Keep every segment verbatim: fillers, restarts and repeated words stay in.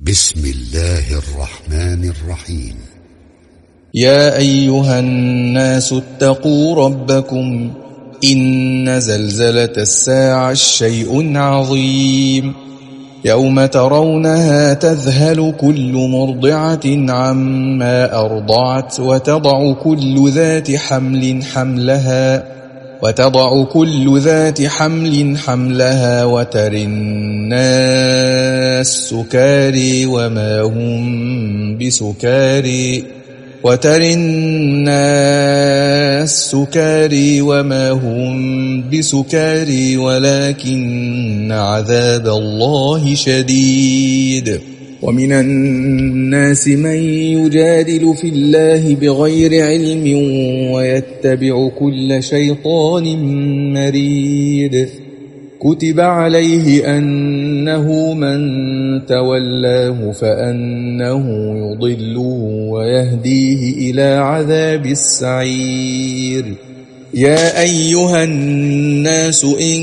بسم الله الرحمن الرحيم. يا أيها الناس اتقوا ربكم إن زلزلة الساعة شيء عظيم يوم ترونها تذهل كل مرضعة عما أرضعت وتضع كل ذات حمل حملها وتضع كل ذات حمل حملها وترى الناس سكاري وما هم بسكاري وترى الناس سكاري وما هم بسكاري ولكن عذاب الله شديد. ومن الناس من يجادل في الله بغير علم ويتبع كل شيطان مريد. كتب عليه أنه من تولاه فأنه يضله ويهديه إلى عذاب السعير. يا أيها الناس إن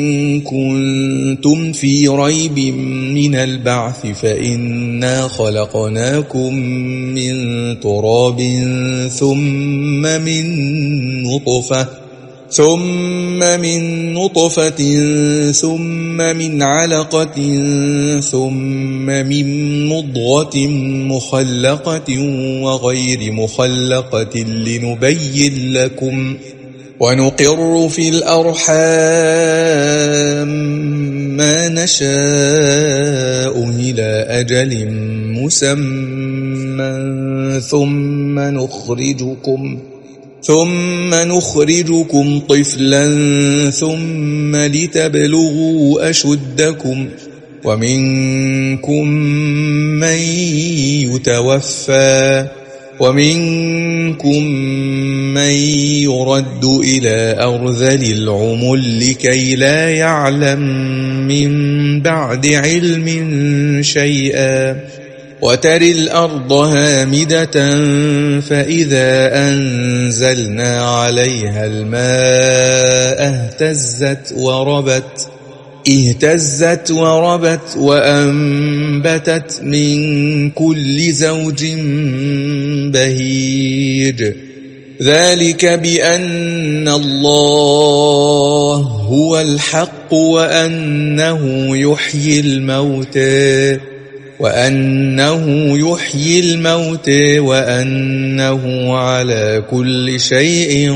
كنتم في ريب من البعث فإنا خلقناكم من تراب ثم من نطفة ثم من نطفة ثم من علقة ثم من مضغة مخلقة وغير مخلقة لنبين لكم ونقر في الأرحام ما نشاء إلى أجل مسمى ثم نخرجكم ثم نخرجكم طفلا ثم لتبلغوا أشدكم ومنكم من يتوفى ومنكم من يرد إلى أرذل العمر لكي لا يعلم من بعد علم شيئا. وترى الأرض هامدة فإذا أنزلنا عليها الماء اهتزت وربت اهتزت وربت وأنبتت من كل زوج بهيج. ذلك بأن الله هو الحق وأنه يحيي الموتى وأنه يحيي الموتى وأنه على كل شيء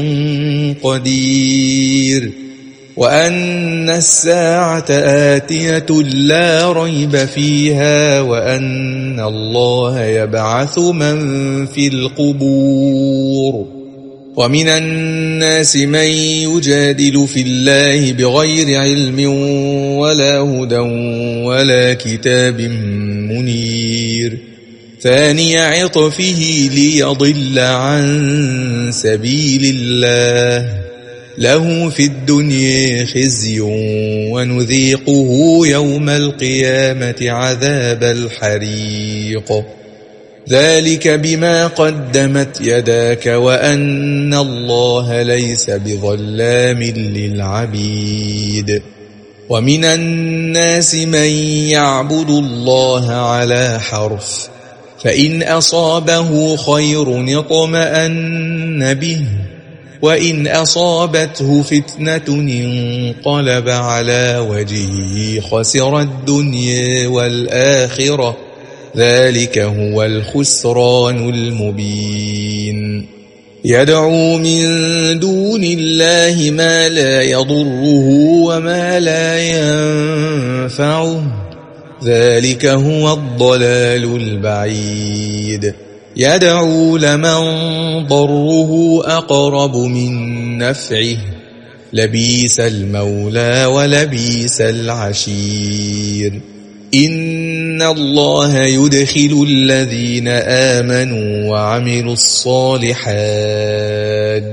قدير وأن الساعة آتية لا ريب فيها وأن الله يبعث من في القبور. ومن الناس من يجادل في الله بغير علم ولا هدى ولا كتاب منير. ثاني عطفه ليضل عن سبيل الله له في الدنيا خزي ونذيقه يوم القيامة عذاب الحريق. ذلك بما قدمت يداك وأن الله ليس بظلام للعبيد. ومن الناس من يعبد الله على حرف فإن أصابه خير اطمأن به وإن أصابته فتنة انقلب على وجهه خسر الدنيا والآخرة ذلك هو الخسران المبين. يدعو من دون الله ما لا يضره وما لا ينفعه ذلك هو الضلال البعيد. يدعو لمن ضره أقرب من نفعه لبيس المولى ولبيس العشير. إن الله يدخل الذين آمنوا وعملوا الصالحات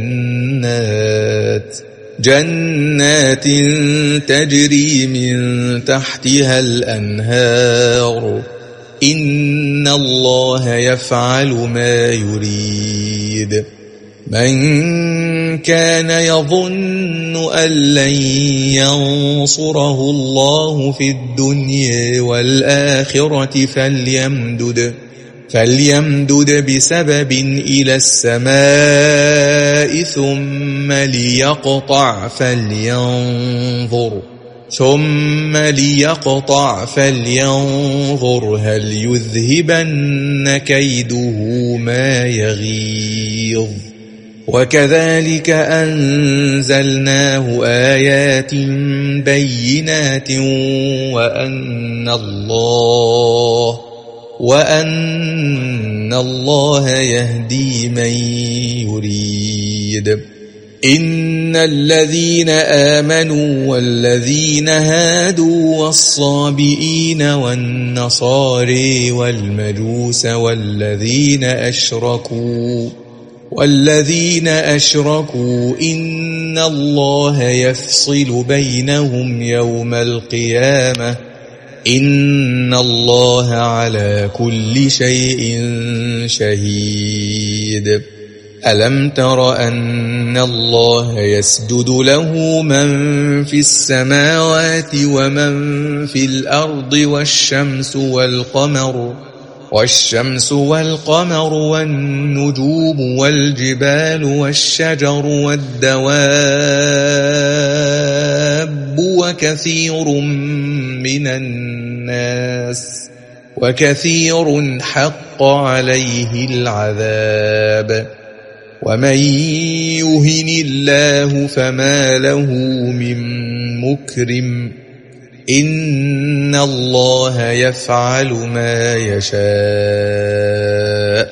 جنات جنات تجري من تحتها الأنهار إن الله يفعل ما يريد. من كان يظن أن لن ينصره الله في الدنيا والآخرة فليمدد فليمدد بسبب إلى السماء ثم ليقطع فلينظر ثم ليقطع فلينظر هل يذهبن كيده ما يغيظ. وكذلك أنزلناه آيات بينات وأن الله وأن الله يهدي من يريد. إن الذين آمنوا والذين هادوا والصابئين والنصارى والمجوس والذين أشركوا والذين أشركوا إن الله يفصل بينهم يوم القيامة إن الله على كل شيء شهيد. ألم تر أن الله يسجد له من في السماوات ومن في الأرض والشمس والقمر والشمس والقمر والنجوم والجبال والشجر والدواب وكثير من الناس وكثير حق عليه العذاب ومن يهن الله فما له من مكرم إن الله يفعل ما يشاء.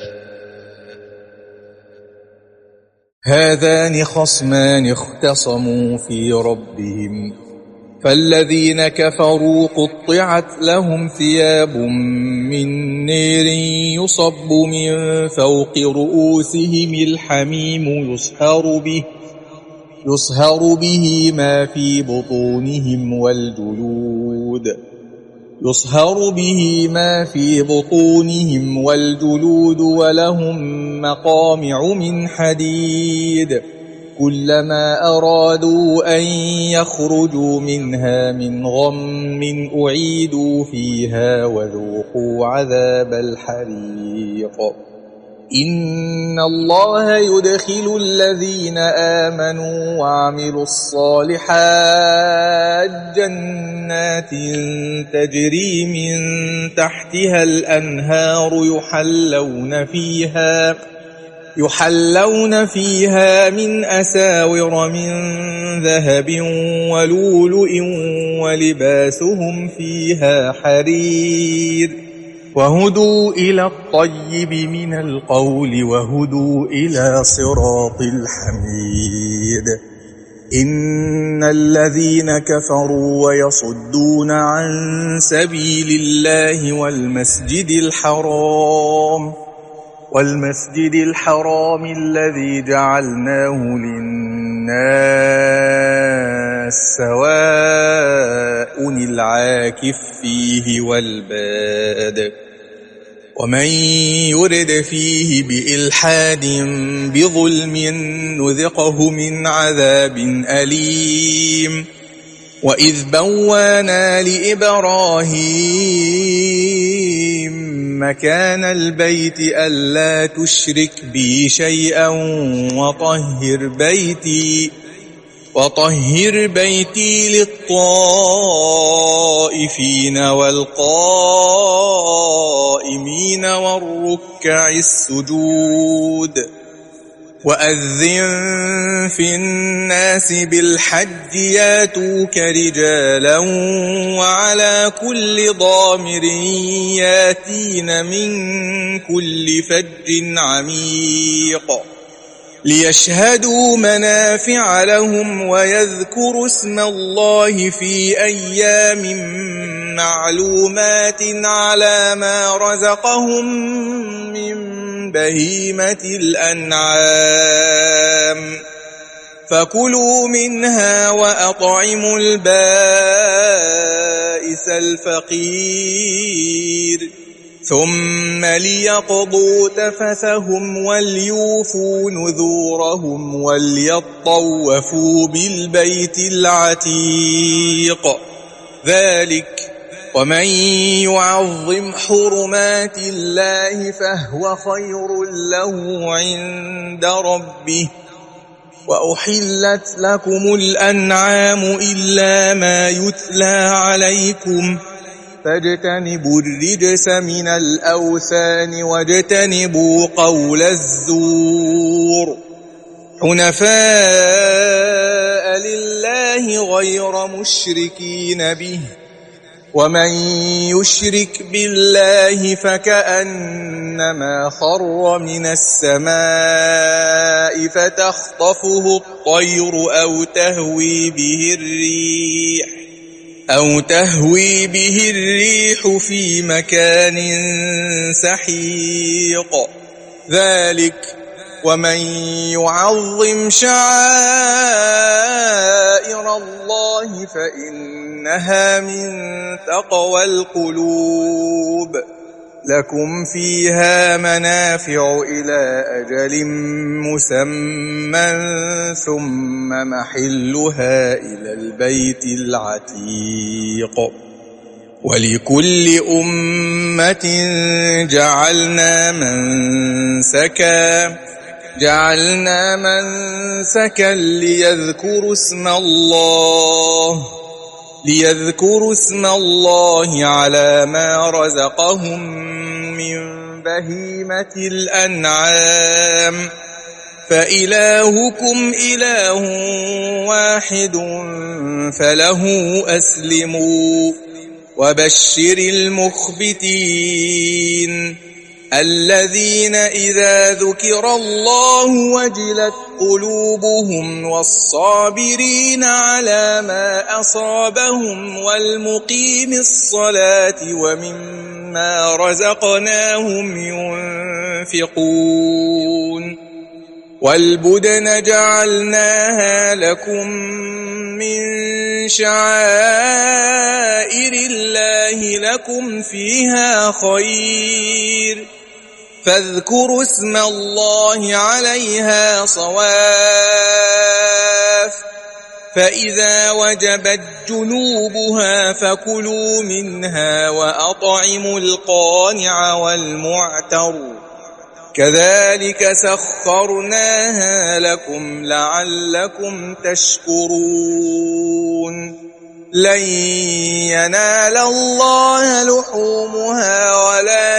هذان خصمان اختصموا في ربهم فالذين كفروا قطعت لهم ثياب من نير يصب من فوق رؤوسهم الحميم يصهر به يصهر به ما في بطونهم والجلود يصهر به ما في بطونهم والجلود ولهم مقامع من حديد كلما أرادوا أن يخرجوا منها من غم أعيدوا فيها وذوقوا عذاب الحريق. إن الله يدخل الذين آمنوا وعملوا الصالحات جنات تجري من تحتها الأنهار يحلون فيها يحلون فيها من أساور من ذهب ولؤلؤ ولباسهم فيها حرير وهدوا إلى الطيب من القول وهدوا إلى صراط الحميد. إن الذين كفروا ويصدون عن سبيل الله والمسجد الحرام والمسجد الحرام الذي جعلناه للناس سواء العاكف فيه والباد ومن يرد فيه بإلحاد بظلم نذقه من عذاب أليم. وإذ بوانا لإبراهيم مكان البيت ألا تشرك بي شيئا وطهر بيتي وطهر بيتي للطائفين والقائمين والركع السجود. وأذن في الناس بالحج ياتوك رجالا وعلى كل ضامر ياتين من كل فج عميق ليشهدوا منافع لهم ويذكروا اسم الله في أيام معلومات على ما رزقهم من بهيمة الأنعام فكلوا منها وأطعموا البائس الفقير ثم ليقضوا تفثهم وليوفوا نذورهم وليطوفوا بالبيت العتيق. ذلك ومن يعظم حرمات الله فهو خير له عند ربه. وأحلت لكم الأنعام إلا ما يتلى عليكم فاجتنبوا الرجس من الأوثان واجتنبوا قول الزور حنفاء لله غير مشركين به. ومن يشرك بالله فكأنما خر من السماء فتخطفه الطير أو تهوي به الريح أو تهوي به الريح في مكان سحيق. ذلك ومن يعظم شعائر الله فإنها من تقوى القلوب. لكم فيها منافع إلى أجل مسمى ثم محلها إلى البيت العتيق. ولكل أمة جعلنا منسكا جعلنا منسكا ليذكروا اسم الله ليذكروا اسم الله على ما رزقهم من بهيمة الأنعام فإلهكم إله واحد فله أسلموا. وبشر المخبتين الذين إذا ذكر الله وجلت قلوبهم والصابرين على ما أصابهم والمقيم الصلاة ومما رزقناهم ينفقون. والبدن جعلناها لكم من شعائر الله لكم فيها خير فاذكروا اسم الله عليها صواف. فإذا وجبت جنوبها فكلوا منها وأطعموا القانع والمعتر كذلك سخرناها لكم لعلكم تشكرون. لن ينال الله لحومها ولا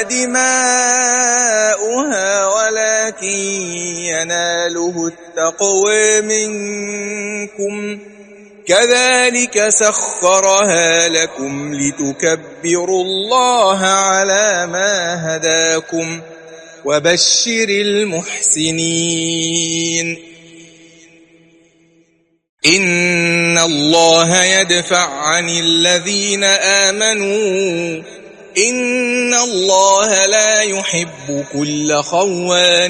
دماؤها ولكن يناله التقوى منكم كذلك سخرها لكم لتكبروا الله على ما هداكم وبشر المحسنين. إن الله يدفع عن الذين آمنوا إن الله لا يحب كل خوان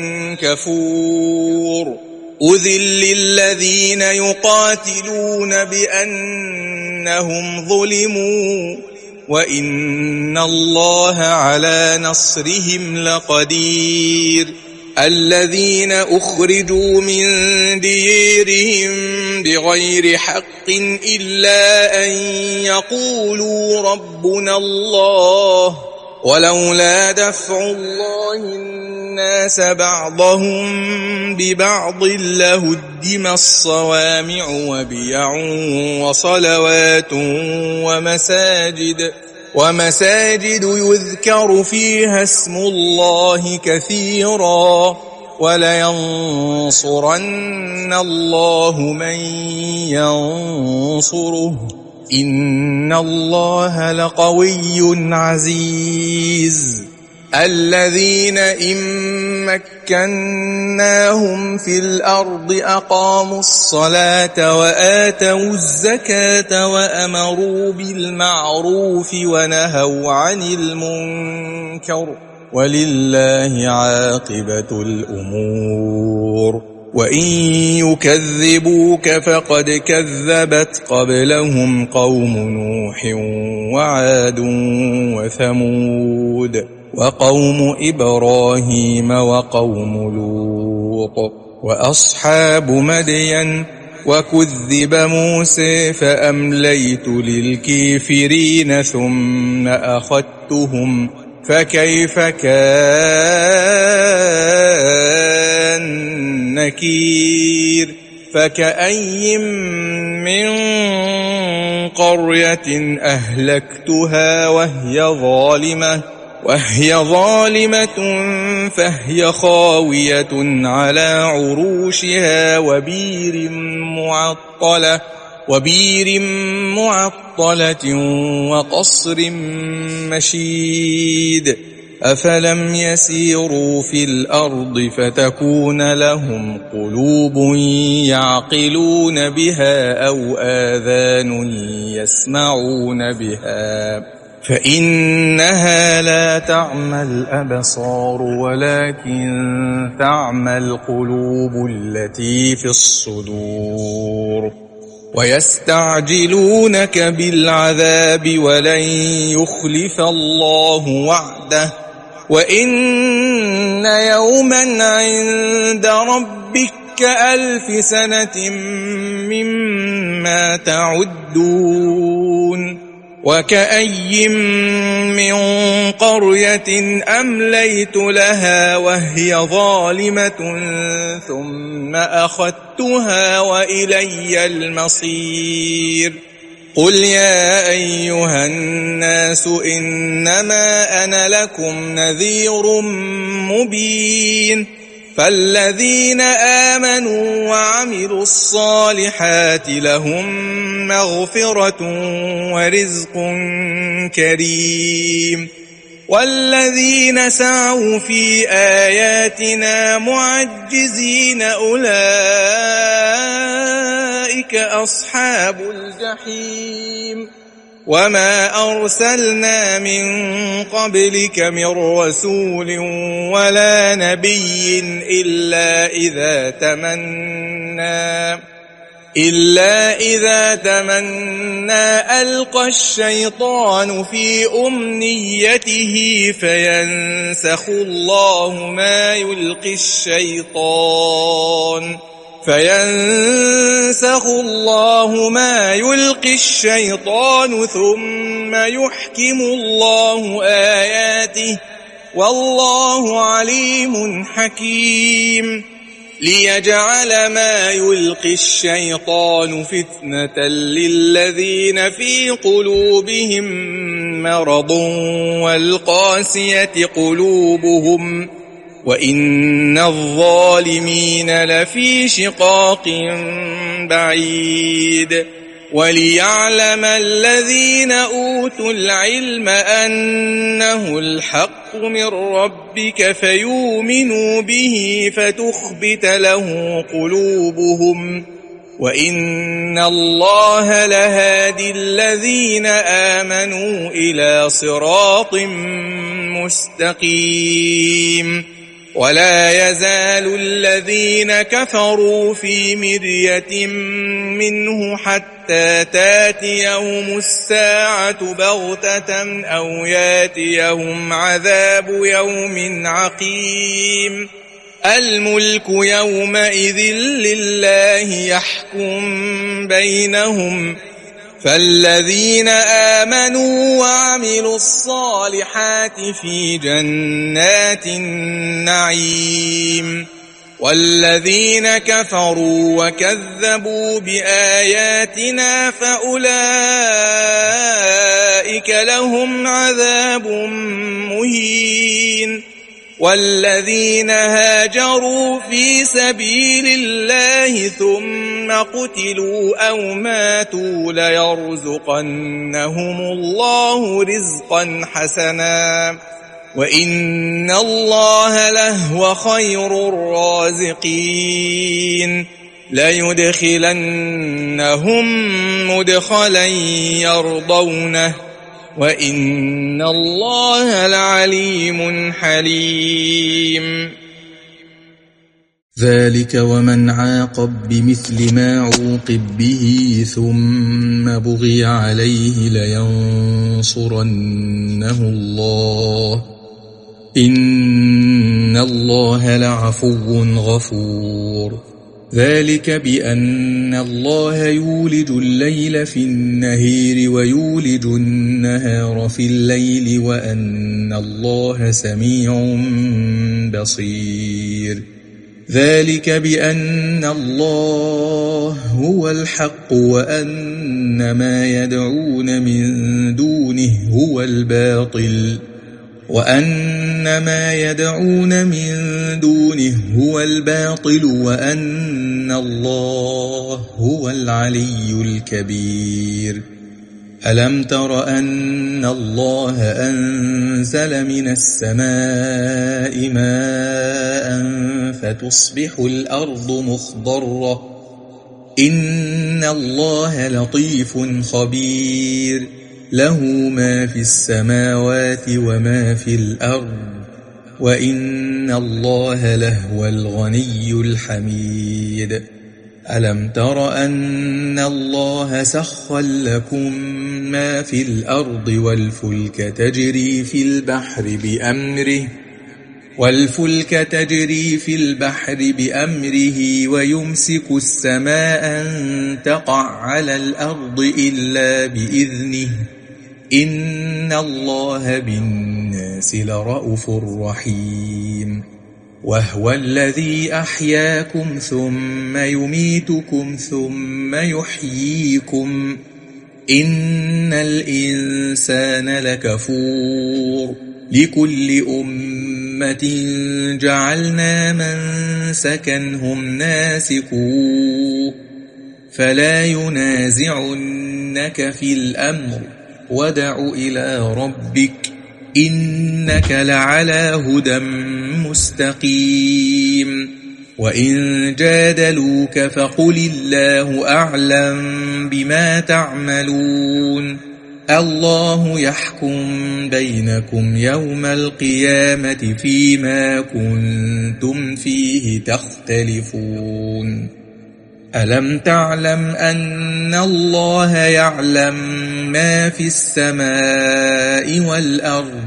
كفور. أذل للذين يقاتلون بأنهم ظلموا وإن الله على نصرهم لقدير. الذين أخرجوا من ديرهم بغير حق إلا أن يقولوا ربنا الله ولولا دفع الله الناس بعضهم ببعض لهدم الصوامع وبيع وصلوات ومساجد ومساجد يذكر فيها اسم الله كثيرا ولينصرن الله من ينصره إن الله لقوي عزيز. الذين إن مكناهم في الأرض أقاموا الصلاة وآتوا الزكاة وأمروا بالمعروف ونهوا عن المنكر ولله عاقبة الأمور. وإن يكذبوك فقد كذبت قبلهم قوم نوح وعاد وثمود وقوم إبراهيم وقوم لوط وأصحاب مدين وكذب موسى فأمليت للكافرين ثم أخذتهم فكيف كان نكير فكأي من قرية أهلكتها وهي ظالمة وهي ظالمة فهي خاوية على عروشها وبير معطلة وبير معطلة وقصر مشيد أفلم يسيروا في الأرض فتكون لهم قلوب يعقلون بها أو آذان يسمعون بها فإنها لا تعمى الأبصار ولكن تعمى القلوب التي في الصدور ويستعجلونك بالعذاب ولن يخلف الله وعده وإن يوما عند ربك كألف سنة مما تعدون وكأي من قرية أمليت لها وهي ظالمة ثم أخذتها وإلي المصير قل يا أيها الناس إنما أنا لكم نذير مبين فالذين آمنوا وعملوا الصالحات لهم مغفرة ورزق كريم والذين سعوا في آياتنا معجزين أولئك أصحاب الجحيم وما أرسلنا من قبلك من رسول ولا نبي إلا إذا تمنى إلا إذا تمنى ألقى الشيطان في أمنيته فينسخ الله ما يلقي الشيطان فينسخ الله ما يلقي الشيطان ثم يحكم الله آياته والله عليم حكيم ليجعل ما يلقي الشيطان فتنة للذين في قلوبهم مرض والقاسية قلوبهم وإن الظالمين لفي شقاق بعيد وليعلم الذين أوتوا العلم أنه الحق من ربك فيؤمنوا به فتخبت له قلوبهم وإن الله لهادي الذين آمنوا إلى صراط مستقيم ولا يزال الذين كفروا في مرية منه حتى تاتيهم الساعة بغتة أو ياتيهم عذاب يوم عقيم الملك يومئذ لله يحكم بينهم فالذين آمنوا وعملوا الصالحات في جنات النعيم والذين كفروا وكذبوا بآياتنا فأولئك لهم عذاب مهين والذين هاجروا في سبيل الله ثم قتلوا أو ماتوا ليرزقنهم الله رزقا حسنا وإن الله لهو خير الرازقين ليدخلنهم مدخلا يرضونه وإن الله لعليم حليم ذلك ومن عاقب بمثل ما عوقب به ثم بغي عليه لينصرنه الله إن الله لعفو غفور. ذلك بأن الله يولج الليل في النهار ويولج النهار في الليل وأن الله سميع بصير. ذلك بأن الله هو الحق وأن ما يدعون من دونه هو الباطل وأن ما يدعون من دونه هو الباطل وأن الله هو العلي الكبير. ألم تر أن الله أنزل من السماء ماء فتصبح الأرض مخضرة إن الله لطيف خبير له ما في السماوات وما في الأرض وإن الله لهو الغني الحميد. ألم تر أن الله سخر لكم ما في الأرض والفلك تجري في البحر بأمره والفلك تجري في البحر بأمره ويمسك السماء أن تقع على الأرض إلا بإذنه إن الله بالناس لرءوف رحيم. وهو الذي أحياكم ثم يميتكم ثم يحييكم إن الإنسان لكفور. لكل أمة جعلنا منسكا هم ناسكوه فلا ينازعنك في الأمر وادع إلى ربك إنك لعلى هدى مستقيم. وإن جادلوك فقل الله أعلم بما تعملون الله يحكم بينكم يوم القيامة فيما كنتم فيه تختلفون. ألم تعلم أن الله يعلم ما في السماء والأرض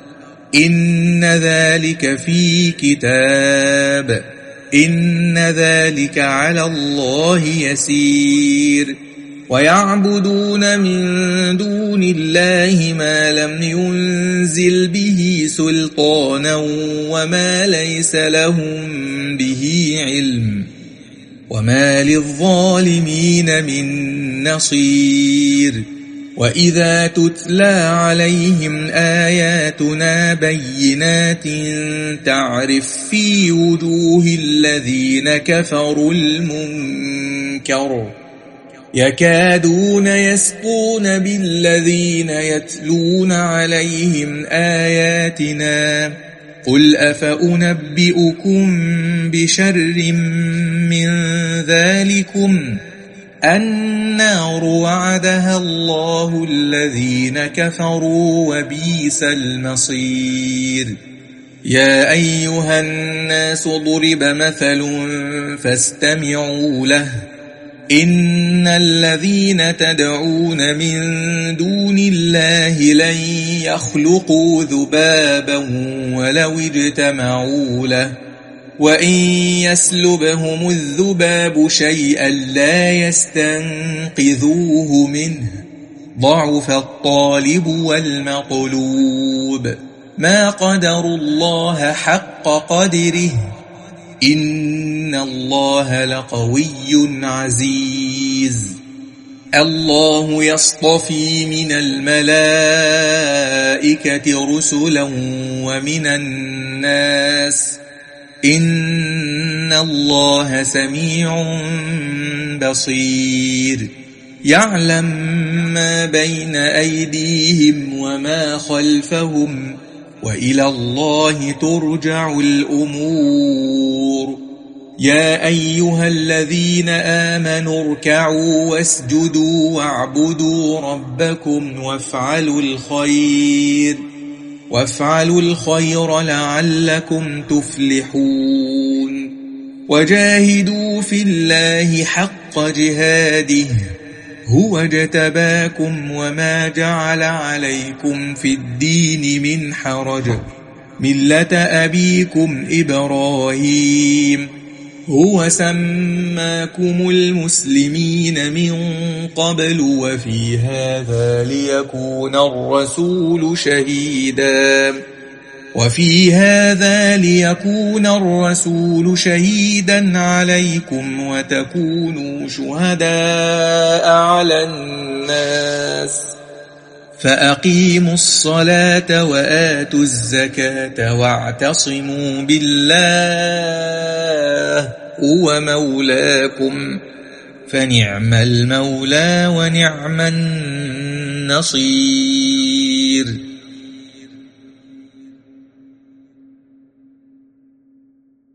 إن ذلك في كتاب إن ذلك على الله يسير. ويعبدون من دون الله ما لم ينزل به سلطانا وما ليس لهم به علم وما للظالمين من نصير. وإذا تتلى عليهم آياتنا بينات تعرف في وجوه الذين كفروا المنكر يكادون يسقون بالذين يتلون عليهم آياتنا قل أفأنبئكم بشر من ذلكم النار وعدها الله الذين كفروا وبئس المصير. يا أيها الناس ضرب مثل فاستمعوا له إن الذين تدعون من دون الله لن يخلقوا ذبابا ولو اجتمعوا له وإن يسلبهم الذباب شيئا لا يستنقذوه منه ضعف الطالب والمطلوب ما قدروا الله حق قدره إن الله لقوي عزيز. الله يصطفي من الملائكة رسلا ومن الناس إن الله سميع بصير. يعلم ما بين أيديهم وما خلفهم وإلى الله ترجع الأمور. يا أيها الذين آمنوا اركعوا واسجدوا واعبدوا ربكم وافعلوا الخير وافعلوا الخير لعلكم تفلحون. وجاهدوا في الله حق جهاده هو اجتباكم وما جعل عليكم في الدين من حرج ملة أبيكم إبراهيم هو سماكم المسلمين من قبل وفي هذا ليكون الرسول شهيدا وفي هذا ليكون الرسول شهيدا عليكم وتكونوا شهداء على الناس فأقيموا الصلاة وآتوا الزكاة واعتصموا بالله هو مولاكم فنعم المولى ونعم النصير.